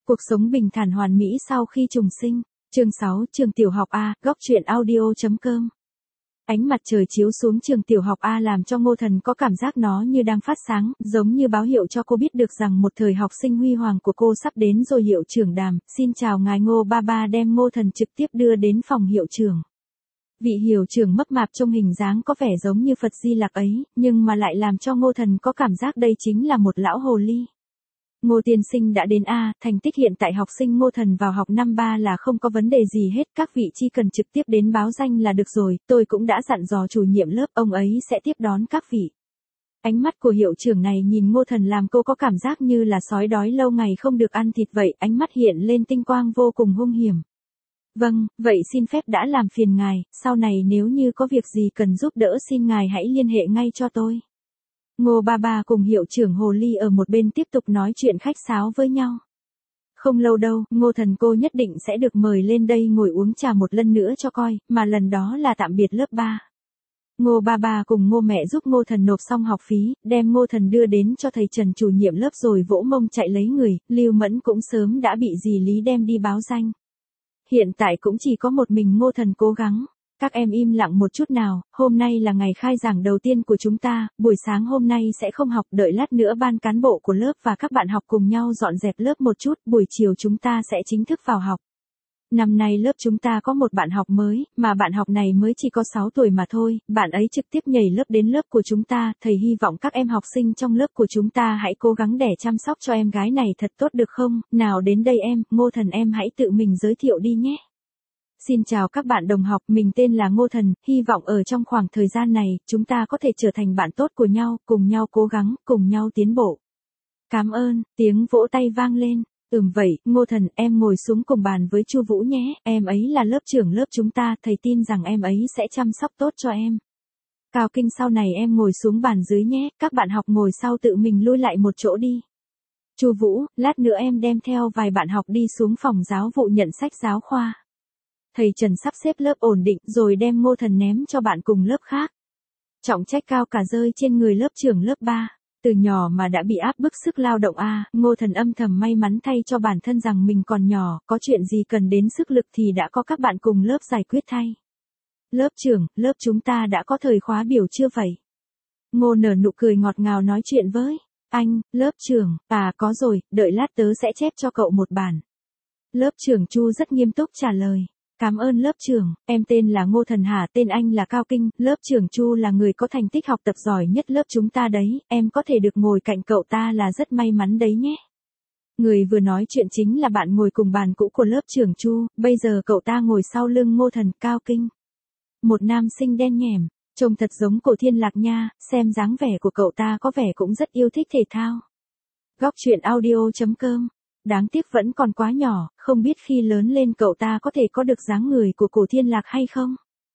Cuộc sống bình thản hoàn mỹ sau khi trùng sinh. Chương 6, trường tiểu học A, góc truyện audio.com. Ánh mặt trời chiếu xuống trường tiểu học A làm cho Ngô Thần có cảm giác nó như đang phát sáng, giống như báo hiệu cho cô biết được rằng một thời học sinh huy hoàng của cô sắp đến rồi. Hiệu trưởng Đàm, xin chào ngài. Ngô ba ba đem Ngô Thần trực tiếp đưa đến phòng hiệu trưởng. Vị hiệu trưởng mập mạp trông hình dáng có vẻ giống như Phật Di Lặc ấy, nhưng mà lại làm cho Ngô Thần có cảm giác đây chính là một lão hồ ly. Ngô tiên sinh đã đến A, thành tích hiện tại học sinh Ngô Thần vào học năm 3 là không có vấn đề gì hết, các vị chỉ cần trực tiếp đến báo danh là được rồi, tôi cũng đã dặn dò chủ nhiệm lớp, ông ấy sẽ tiếp đón các vị. Ánh mắt của hiệu trưởng này nhìn Ngô Thần làm cô có cảm giác như là sói đói lâu ngày không được ăn thịt vậy, ánh mắt hiện lên tinh quang vô cùng hung hiểm. Vâng, vậy xin phép đã làm phiền ngài, sau này nếu như có việc gì cần giúp đỡ xin ngài hãy liên hệ ngay cho tôi. Ngô ba ba cùng hiệu trưởng Hồ Ly ở một bên tiếp tục nói chuyện khách sáo với nhau. Không lâu đâu, Ngô Thần cô nhất định sẽ được mời lên đây ngồi uống trà một lần nữa cho coi, mà lần đó là tạm biệt lớp 3. Ngô ba ba cùng Ngô mẹ giúp Ngô Thần nộp xong học phí, đem Ngô Thần đưa đến cho thầy Trần chủ nhiệm lớp rồi vỗ mông chạy lấy người. Lưu Mẫn cũng sớm đã bị dì Lý đem đi báo danh. Hiện tại cũng chỉ có một mình Ngô Thần cố gắng. Các em im lặng một chút nào, hôm nay là ngày khai giảng đầu tiên của chúng ta, buổi sáng hôm nay sẽ không học, đợi lát nữa ban cán bộ của lớp và các bạn học cùng nhau dọn dẹp lớp một chút, buổi chiều chúng ta sẽ chính thức vào học. Năm nay lớp chúng ta có một bạn học mới, mà bạn học này mới chỉ có 6 tuổi mà thôi, bạn ấy trực tiếp nhảy lớp đến lớp của chúng ta, thầy hy vọng các em học sinh trong lớp của chúng ta hãy cố gắng để chăm sóc cho em gái này thật tốt được không, nào đến đây em, Ngô Thần em hãy tự mình giới thiệu đi nhé. Xin chào các bạn đồng học, mình tên là Ngô Thần, hy vọng ở trong khoảng thời gian này, chúng ta có thể trở thành bạn tốt của nhau, cùng nhau cố gắng, cùng nhau tiến bộ. Cảm ơn, tiếng vỗ tay vang lên. Vậy, Ngô Thần, em ngồi xuống cùng bàn với Chu Vũ nhé, em ấy là lớp trưởng lớp chúng ta, thầy tin rằng em ấy sẽ chăm sóc tốt cho em. Cao Kinh sau này em ngồi xuống bàn dưới nhé, các bạn học ngồi sau tự mình lui lại một chỗ đi. Chu Vũ, lát nữa em đem theo vài bạn học đi xuống phòng giáo vụ nhận sách giáo khoa. Thầy Trần sắp xếp lớp ổn định rồi đem Ngô Thần ném cho bạn cùng lớp khác. Trọng trách cao cả rơi trên người lớp trưởng lớp 3. Từ nhỏ mà đã bị áp bức sức lao động Ngô Thần âm thầm may mắn thay cho bản thân rằng mình còn nhỏ, có chuyện gì cần đến sức lực thì đã có các bạn cùng lớp giải quyết thay. Lớp trưởng, lớp chúng ta đã có thời khóa biểu chưa vậy? Ngô nở nụ cười ngọt ngào nói chuyện với anh, lớp trưởng, có rồi, đợi lát tớ sẽ chép cho cậu một bản. Lớp trưởng Chu rất nghiêm túc trả lời. Cảm ơn lớp trưởng, em tên là Ngô Thần hả, tên anh là Cao Kinh, lớp trưởng Chu là người có thành tích học tập giỏi nhất lớp chúng ta đấy, em có thể được ngồi cạnh cậu ta là rất may mắn đấy nhé. Người vừa nói chuyện chính là bạn ngồi cùng bàn cũ của lớp trưởng Chu, bây giờ cậu ta ngồi sau lưng Ngô Thần, Cao Kinh. Một nam sinh đen nhẻm, trông thật giống Cổ Thiên Lạc nha, xem dáng vẻ của cậu ta có vẻ cũng rất yêu thích thể thao. Góc truyện audio.com. Đáng tiếc vẫn còn quá nhỏ, không biết khi lớn lên cậu ta có thể có được dáng người của Cổ Thiên Lạc hay không?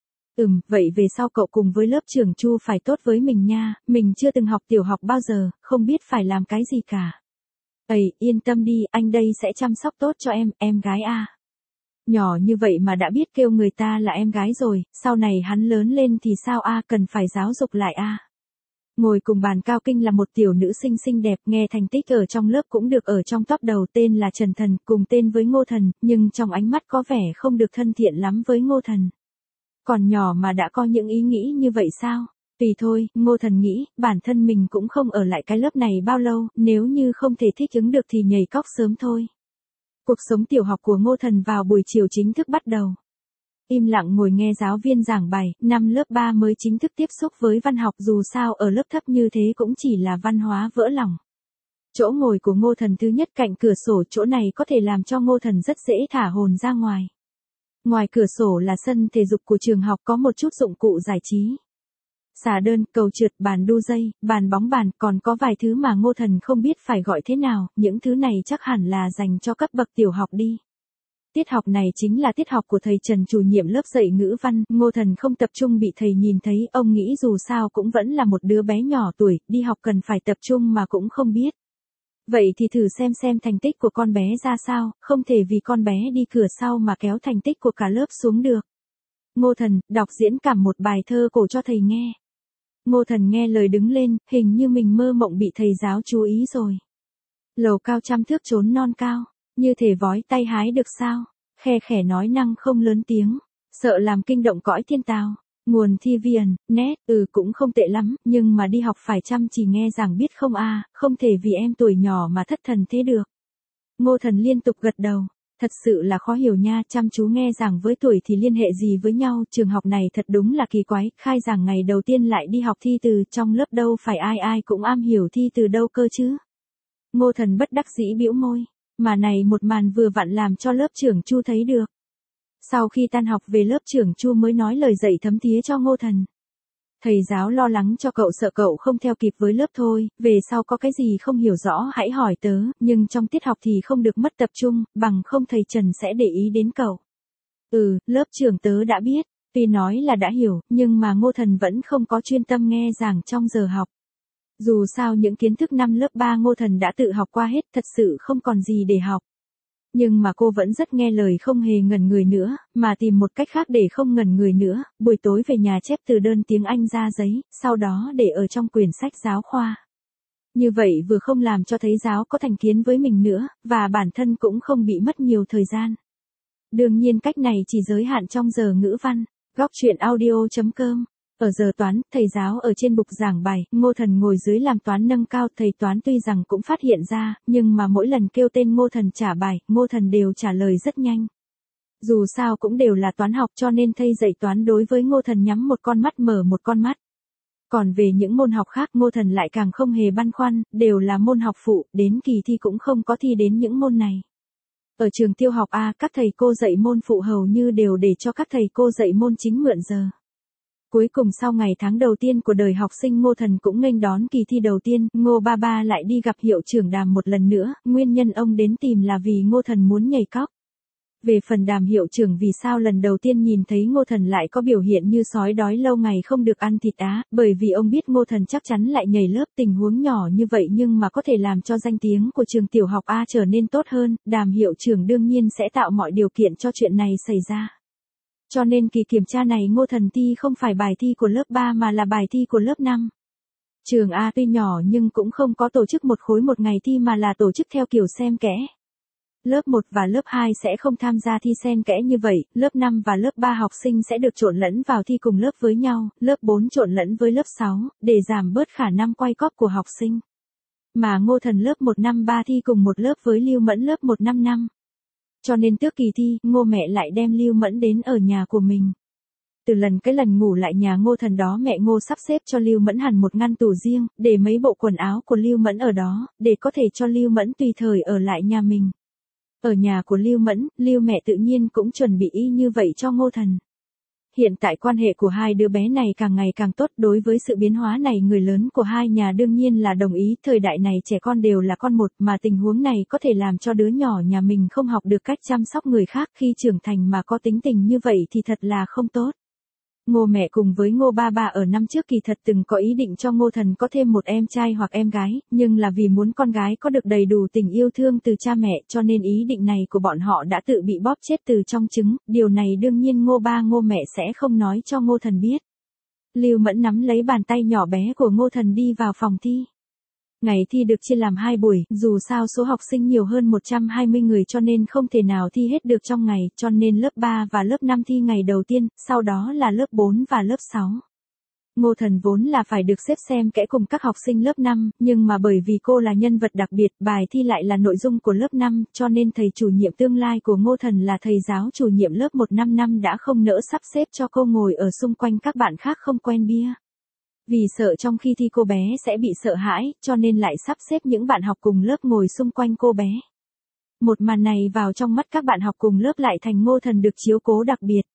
Vậy về sau cậu cùng với lớp trưởng Chu phải tốt với mình nha, mình chưa từng học tiểu học bao giờ, không biết phải làm cái gì cả. Yên tâm đi, anh đây sẽ chăm sóc tốt cho em gái Nhỏ như vậy mà đã biết kêu người ta là em gái rồi, sau này hắn lớn lên thì sao cần phải giáo dục lại Ngồi cùng bàn Cao Kinh là một tiểu nữ sinh xinh đẹp, nghe thành tích ở trong lớp cũng được ở trong top đầu, tên là Trần Thần, cùng tên với Ngô Thần, nhưng trong ánh mắt có vẻ không được thân thiện lắm với Ngô Thần. Còn nhỏ mà đã có những ý nghĩ như vậy sao? Tùy thôi, Ngô Thần nghĩ, bản thân mình cũng không ở lại cái lớp này bao lâu, nếu như không thể thích ứng được thì nhảy cóc sớm thôi. Cuộc sống tiểu học của Ngô Thần vào buổi chiều chính thức bắt đầu. Im lặng ngồi nghe giáo viên giảng bài, năm lớp 3 mới chính thức tiếp xúc với văn học, dù sao ở lớp thấp như thế cũng chỉ là văn hóa vỡ lòng. Chỗ ngồi của Ngô Thần thứ nhất cạnh cửa sổ, chỗ này có thể làm cho Ngô Thần rất dễ thả hồn ra ngoài. Ngoài cửa sổ là sân thể dục của trường học, có một chút dụng cụ giải trí. Xà đơn, cầu trượt, bàn đu dây, bàn bóng bàn, còn có vài thứ mà Ngô Thần không biết phải gọi thế nào, những thứ này chắc hẳn là dành cho cấp bậc tiểu học đi. Tiết học này chính là tiết học của thầy Trần chủ nhiệm lớp dạy ngữ văn, Ngô Thần không tập trung bị thầy nhìn thấy, ông nghĩ dù sao cũng vẫn là một đứa bé nhỏ tuổi, đi học cần phải tập trung mà cũng không biết. Vậy thì thử xem thành tích của con bé ra sao, không thể vì con bé đi cửa sau mà kéo thành tích của cả lớp xuống được. Ngô Thần, đọc diễn cảm một bài thơ cổ cho thầy nghe. Ngô Thần nghe lời đứng lên, hình như mình mơ mộng bị thầy giáo chú ý rồi. Lầu cao trăm thước chốn non cao. Như thể vói tay hái được sao? Khe khẽ nói năng không lớn tiếng, sợ làm kinh động cõi thiên tào. Nguồn thi viền, nét, cũng không tệ lắm, nhưng mà đi học phải chăm chỉ nghe giảng biết không a, không thể vì em tuổi nhỏ mà thất thần thế được. Ngô Thần liên tục gật đầu, thật sự là khó hiểu nha, chăm chú nghe giảng với tuổi thì liên hệ gì với nhau, trường học này thật đúng là kỳ quái, khai giảng ngày đầu tiên lại đi học thi từ, trong lớp đâu phải ai ai cũng am hiểu thi từ đâu cơ chứ. Ngô Thần bất đắc dĩ bĩu môi, mà này một màn vừa vặn làm cho lớp trưởng Chu thấy được. Sau khi tan học về lớp trưởng Chu mới nói lời dạy thấm thía cho Ngô Thần. Thầy giáo lo lắng cho cậu, sợ cậu không theo kịp với lớp thôi, về sau có cái gì không hiểu rõ hãy hỏi tớ, nhưng trong tiết học thì không được mất tập trung, bằng không thầy Trần sẽ để ý đến cậu. Lớp trưởng tớ đã biết, tuy nói là đã hiểu, nhưng mà Ngô Thần vẫn không có chuyên tâm nghe giảng trong giờ học. Dù sao những kiến thức năm lớp 3 Ngô Thần đã tự học qua hết, thật sự không còn gì để học. Nhưng mà cô vẫn rất nghe lời, không hề ngẩn người nữa, mà tìm một cách khác để không ngẩn người nữa, buổi tối về nhà chép từ đơn tiếng Anh ra giấy, sau đó để ở trong quyển sách giáo khoa. Như vậy vừa không làm cho thầy giáo có thành kiến với mình nữa, và bản thân cũng không bị mất nhiều thời gian. Đương nhiên cách này chỉ giới hạn trong giờ ngữ văn. Góc truyện audio.com. Ở giờ toán, thầy giáo ở trên bục giảng bài, Ngô Thần ngồi dưới làm toán nâng cao, thầy toán tuy rằng cũng phát hiện ra, nhưng mà mỗi lần kêu tên Ngô Thần trả bài, Ngô Thần đều trả lời rất nhanh. Dù sao cũng đều là toán học cho nên thầy dạy toán đối với Ngô Thần nhắm một con mắt mở một con mắt. Còn về những môn học khác Ngô Thần lại càng không hề băn khoăn, đều là môn học phụ, đến kỳ thi cũng không có thi đến những môn này. Ở trường tiêu học A, các thầy cô dạy môn phụ hầu như đều để cho các thầy cô dạy môn chính mượn giờ. Cuối cùng sau ngày tháng đầu tiên của đời học sinh Ngô Thần cũng nghênh đón kỳ thi đầu tiên, Ngô Ba Ba lại đi gặp hiệu trưởng Đàm một lần nữa, nguyên nhân ông đến tìm là vì Ngô Thần muốn nhảy cóc. Về phần Đàm hiệu trưởng vì sao lần đầu tiên nhìn thấy Ngô Thần lại có biểu hiện như sói đói lâu ngày không được ăn thịt á, bởi vì ông biết Ngô Thần chắc chắn lại nhảy lớp, tình huống nhỏ như vậy nhưng mà có thể làm cho danh tiếng của trường tiểu học A trở nên tốt hơn, Đàm hiệu trưởng đương nhiên sẽ tạo mọi điều kiện cho chuyện này xảy ra. Cho nên kỳ kiểm tra này Ngô Thần thi không phải bài thi của lớp 3 mà là bài thi của lớp 5. Trường A tuy nhỏ nhưng cũng không có tổ chức một khối một ngày thi mà là tổ chức theo kiểu xen kẽ. Lớp 1 và lớp 2 sẽ không tham gia thi xen kẽ như vậy, lớp 5 và lớp 3 học sinh sẽ được trộn lẫn vào thi cùng lớp với nhau, lớp 4 trộn lẫn với lớp 6, để giảm bớt khả năng quay cóp của học sinh. Mà Ngô Thần lớp 153 thi cùng một lớp với Lưu Mẫn lớp 155. Cho nên trước kỳ thi, Ngô mẹ lại đem Lưu Mẫn đến ở nhà của mình. Từ cái lần ngủ lại nhà Ngô Thần đó mẹ Ngô sắp xếp cho Lưu Mẫn hẳn một ngăn tủ riêng, để mấy bộ quần áo của Lưu Mẫn ở đó, để có thể cho Lưu Mẫn tùy thời ở lại nhà mình. Ở nhà của Lưu Mẫn, Lưu mẹ tự nhiên cũng chuẩn bị y như vậy cho Ngô Thần. Hiện tại quan hệ của hai đứa bé này càng ngày càng tốt, đối với sự biến hóa này người lớn của hai nhà đương nhiên là đồng ý, thời đại này trẻ con đều là con một mà tình huống này có thể làm cho đứa nhỏ nhà mình không học được cách chăm sóc người khác khi trưởng thành mà có tính tình như vậy thì thật là không tốt. Ngô mẹ cùng với Ngô Ba Ba ở năm trước kỳ thật từng có ý định cho Ngô Thần có thêm một em trai hoặc em gái, nhưng là vì muốn con gái có được đầy đủ tình yêu thương từ cha mẹ cho nên ý định này của bọn họ đã tự bị bóp chết từ trong trứng, điều này đương nhiên Ngô Ba Ngô mẹ sẽ không nói cho Ngô Thần biết. Lưu Mẫn nắm lấy bàn tay nhỏ bé của Ngô Thần đi vào phòng thi. Ngày thi được chia làm 2 buổi, dù sao số học sinh nhiều hơn 120 người cho nên không thể nào thi hết được trong ngày, cho nên lớp 3 và lớp 5 thi ngày đầu tiên, sau đó là lớp 4 và lớp 6. Ngô Thần vốn là phải được xếp xem kẽ cùng các học sinh lớp 5, nhưng mà bởi vì cô là nhân vật đặc biệt, bài thi lại là nội dung của lớp 5, cho nên thầy chủ nhiệm tương lai của Ngô Thần là thầy giáo chủ nhiệm lớp 155 đã không nỡ sắp xếp cho cô ngồi ở xung quanh các bạn khác không quen bia. Vì sợ trong khi thi cô bé sẽ bị sợ hãi, cho nên lại sắp xếp những bạn học cùng lớp ngồi xung quanh cô bé. Một màn này vào trong mắt các bạn học cùng lớp lại thành Ngô Thần được chiếu cố đặc biệt.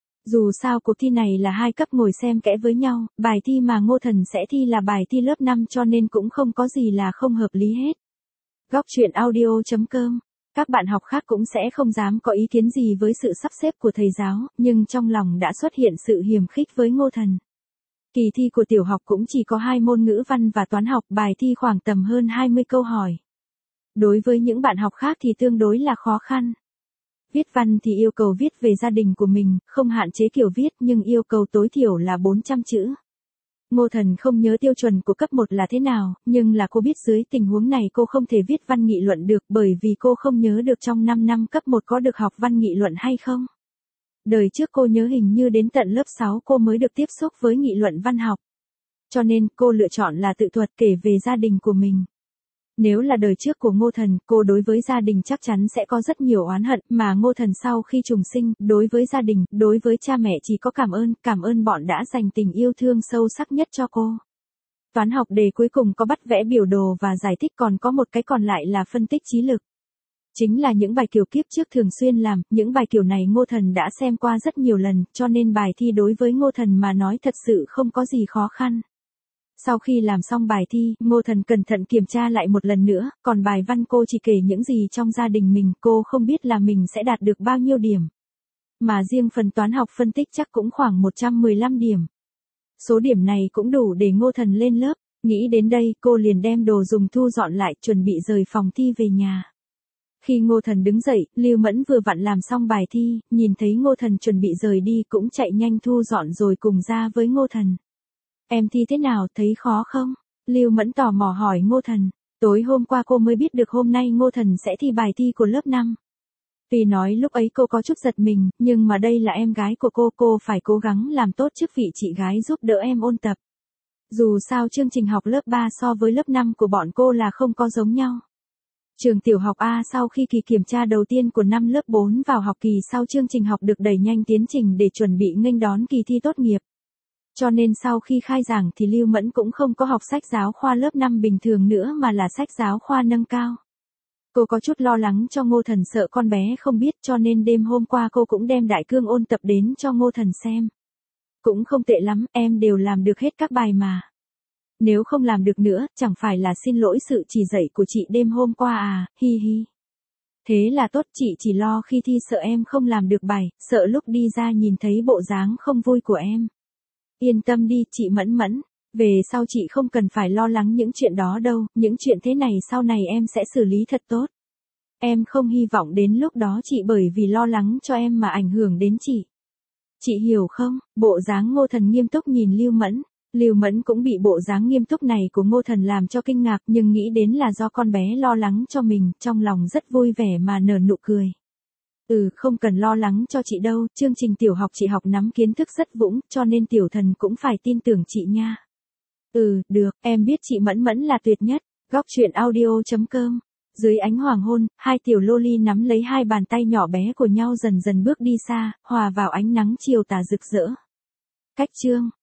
Dù sao cuộc thi này là 2 cấp ngồi xem kẽ với nhau, bài thi mà Ngô Thần sẽ thi là bài thi lớp 5 cho nên cũng không có gì là không hợp lý hết. Góc truyện audio.com. Các bạn học khác cũng sẽ không dám có ý kiến gì với sự sắp xếp của thầy giáo, nhưng trong lòng đã xuất hiện sự hiềm khích với Ngô Thần. Kỳ thi của tiểu học cũng chỉ có 2 môn ngữ văn và toán học, bài thi khoảng tầm hơn 20 câu hỏi. Đối với những bạn học khác thì tương đối là khó khăn. Viết văn thì yêu cầu viết về gia đình của mình, không hạn chế kiểu viết nhưng yêu cầu tối thiểu là 400 chữ. Ngô Thần không nhớ tiêu chuẩn của cấp 1 là thế nào, nhưng là cô biết dưới tình huống này cô không thể viết văn nghị luận được bởi vì cô không nhớ được trong 5 năm cấp 1 có được học văn nghị luận hay không. Đời trước cô nhớ hình như đến tận lớp 6 cô mới được tiếp xúc với nghị luận văn học. Cho nên cô lựa chọn là tự thuật kể về gia đình của mình. Nếu là đời trước của Ngô Thần, cô đối với gia đình chắc chắn sẽ có rất nhiều oán hận, mà Ngô Thần sau khi trùng sinh, đối với gia đình, đối với cha mẹ chỉ có cảm ơn bọn đã dành tình yêu thương sâu sắc nhất cho cô. Toán học đề cuối cùng có bắt vẽ biểu đồ và giải thích, còn có một cái còn lại là phân tích trí lực. Chính là những bài kiểu kiếp trước thường xuyên làm, những bài kiểu này Ngô Thần đã xem qua rất nhiều lần, cho nên bài thi đối với Ngô Thần mà nói thật sự không có gì khó khăn. Sau khi làm xong bài thi, Ngô Thần cẩn thận kiểm tra lại một lần nữa, còn bài văn cô chỉ kể những gì trong gia đình mình, cô không biết là mình sẽ đạt được bao nhiêu điểm. Mà riêng phần toán học phân tích chắc cũng khoảng 115 điểm. Số điểm này cũng đủ để Ngô Thần lên lớp, nghĩ đến đây cô liền đem đồ dùng thu dọn lại chuẩn bị rời phòng thi về nhà. Khi Ngô Thần đứng dậy, Lưu Mẫn vừa vặn làm xong bài thi, nhìn thấy Ngô Thần chuẩn bị rời đi cũng chạy nhanh thu dọn rồi cùng ra với Ngô Thần. Em thi thế nào, thấy khó không? Lưu Mẫn tò mò hỏi Ngô Thần. Tối hôm qua cô mới biết được hôm nay Ngô Thần sẽ thi bài thi của lớp 5. Tuy nói lúc ấy cô có chút giật mình, nhưng mà đây là em gái của cô phải cố gắng làm tốt chức vị chị gái giúp đỡ em ôn tập. Dù sao chương trình học lớp 3 so với lớp 5 của bọn cô là không có giống nhau. Trường tiểu học A sau khi kỳ kiểm tra đầu tiên của năm lớp 4 vào học kỳ sau chương trình học được đẩy nhanh tiến trình để chuẩn bị nghênh đón kỳ thi tốt nghiệp. Cho nên sau khi khai giảng thì Lưu Mẫn cũng không có học sách giáo khoa lớp 5 bình thường nữa mà là sách giáo khoa nâng cao. Cô có chút lo lắng cho Ngô Thần sợ con bé không biết cho nên đêm hôm qua cô cũng đem đại cương ôn tập đến cho Ngô Thần xem. Cũng không tệ lắm, em đều làm được hết các bài mà. Nếu không làm được nữa, chẳng phải là xin lỗi sự chỉ dạy của chị đêm hôm qua à, hi hi. Thế là tốt, chị chỉ lo khi thi sợ em không làm được bài, sợ lúc đi ra nhìn thấy bộ dáng không vui của em. Yên tâm đi, chị Mẫn Mẫn, về sau chị không cần phải lo lắng những chuyện đó đâu, những chuyện thế này sau này em sẽ xử lý thật tốt. Em không hy vọng đến lúc đó chị bởi vì lo lắng cho em mà ảnh hưởng đến chị. Chị hiểu không? Bộ dáng Ngô Thần nghiêm túc nhìn Lưu Mẫn. Lưu Mẫn cũng bị bộ dáng nghiêm túc này của Ngô Thần làm cho kinh ngạc, nhưng nghĩ đến là do con bé lo lắng cho mình, trong lòng rất vui vẻ mà nở nụ cười. Không cần lo lắng cho chị đâu, chương trình tiểu học chị học nắm kiến thức rất vững, cho nên Tiểu Thần cũng phải tin tưởng chị nha. Được, em biết chị Mẫn Mẫn là tuyệt nhất. Góc truyện audio.com. Dưới ánh hoàng hôn, hai tiểu loli nắm lấy hai bàn tay nhỏ bé của nhau dần dần bước đi xa, hòa vào ánh nắng chiều tà rực rỡ. Cách chương